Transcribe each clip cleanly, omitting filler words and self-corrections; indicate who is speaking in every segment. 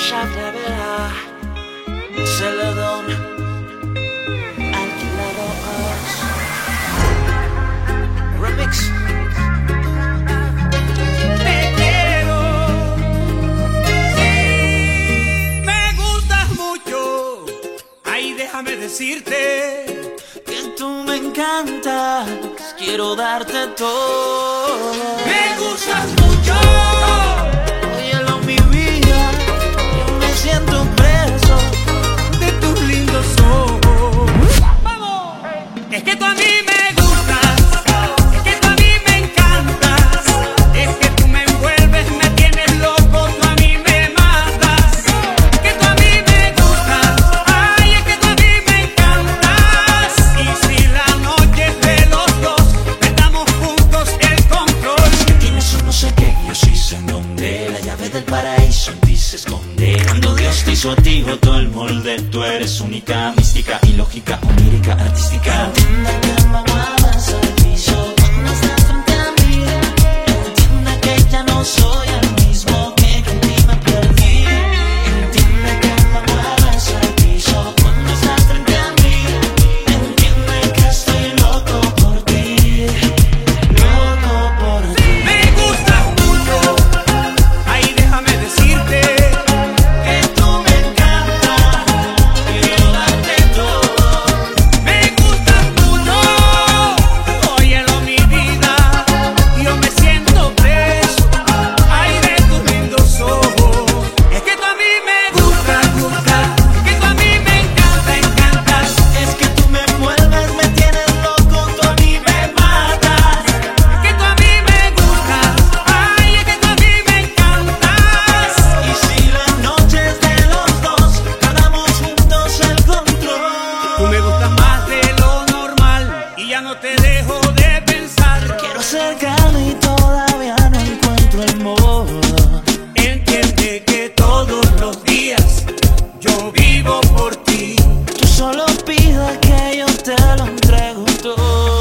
Speaker 1: Shablabla, Celadón, Alquilados, Remix.
Speaker 2: Te quiero, sí, me gustas mucho. Ay, déjame decirte
Speaker 1: Que tú me encantas, quiero darte todo.
Speaker 2: me gustas mucho.
Speaker 1: Óyelo, mi vida, yo me siento preso
Speaker 2: De tus lindos ojos. ¡Vamos! Es que tú a mí me gustas, es que tú a mí me encantas, es que tú me envuelves, me tienes loco, tú a mí me matas. Es que tú a mí me gustas, ay, es que tú a mí me encantas. Y si la noche es de los dos, perdamos juntos el control.
Speaker 1: Tienes un no sé qué, yo sí sé en dónde. La llave del paraíso en ti se esconde. Cuando Dios te hizo a ti, todo el molde. Tú eres única, mística, ilógica, onírica, artística. Entiende que me muevas al piso cuando estás frente a mí. Entiende que ya no soy el mismo, que en ti me perdí. Entiende que me muevas al piso cuando estás frente a mí. Entiende que estoy loco por ti. Loco por ti.
Speaker 2: Me gustas mucho, ay, déjame decirte
Speaker 1: Que tú me encantas, quiero darte todo.
Speaker 2: me gustas mucho. Óyelo, mi vida, yo me siento preso, ay, de tus lindos ojos. Es que tú a mí me gustas, gustas, es que tú a mí me encantas.
Speaker 1: Es que tú me envuelves, me tienes loco, tú a mí me matas.
Speaker 2: Es que tú a mí me gustas, ay, es que tú a mí me encantas.
Speaker 1: Y si las noches de los dos ganamos juntos el control.
Speaker 2: Tú me gustas más de lo normal y ya no te dejo de pensar.
Speaker 1: Quiero acercarme y todavía no encuentro el modo.
Speaker 2: Entiende que todos los días yo vivo por ti.
Speaker 1: Tú solo pidas que yo te lo entrego todo.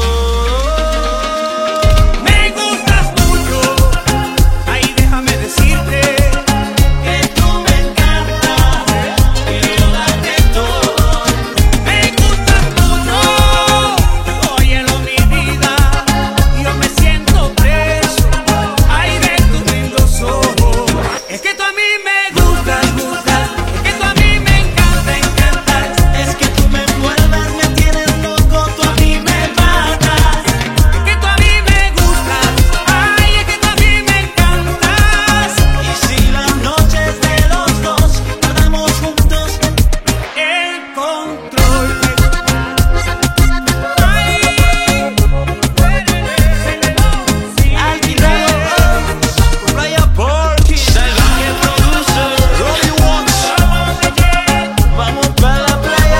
Speaker 2: Me gustas mucho, ay, déjame decirte
Speaker 1: Que tú me encantas, quiero darte todo.
Speaker 2: me gustas mucho. Óyelo, mi vida, yo me siento preso, ay, de tus lindos ojos. Es que tú a mí me gustas, gustas, es que tú a mí me encantas.
Speaker 1: Es que tú me envuelves, me tienes loco, tú a mí me matas.
Speaker 2: Es que tú a mí me gustas, ay, es que tú a mí me encantas.
Speaker 1: Y si las noches de los dos guardamos juntos,
Speaker 2: El control. Ay,
Speaker 1: alquilados, Raya Porky, que produce, Robbie Watts. Vamos para la playa.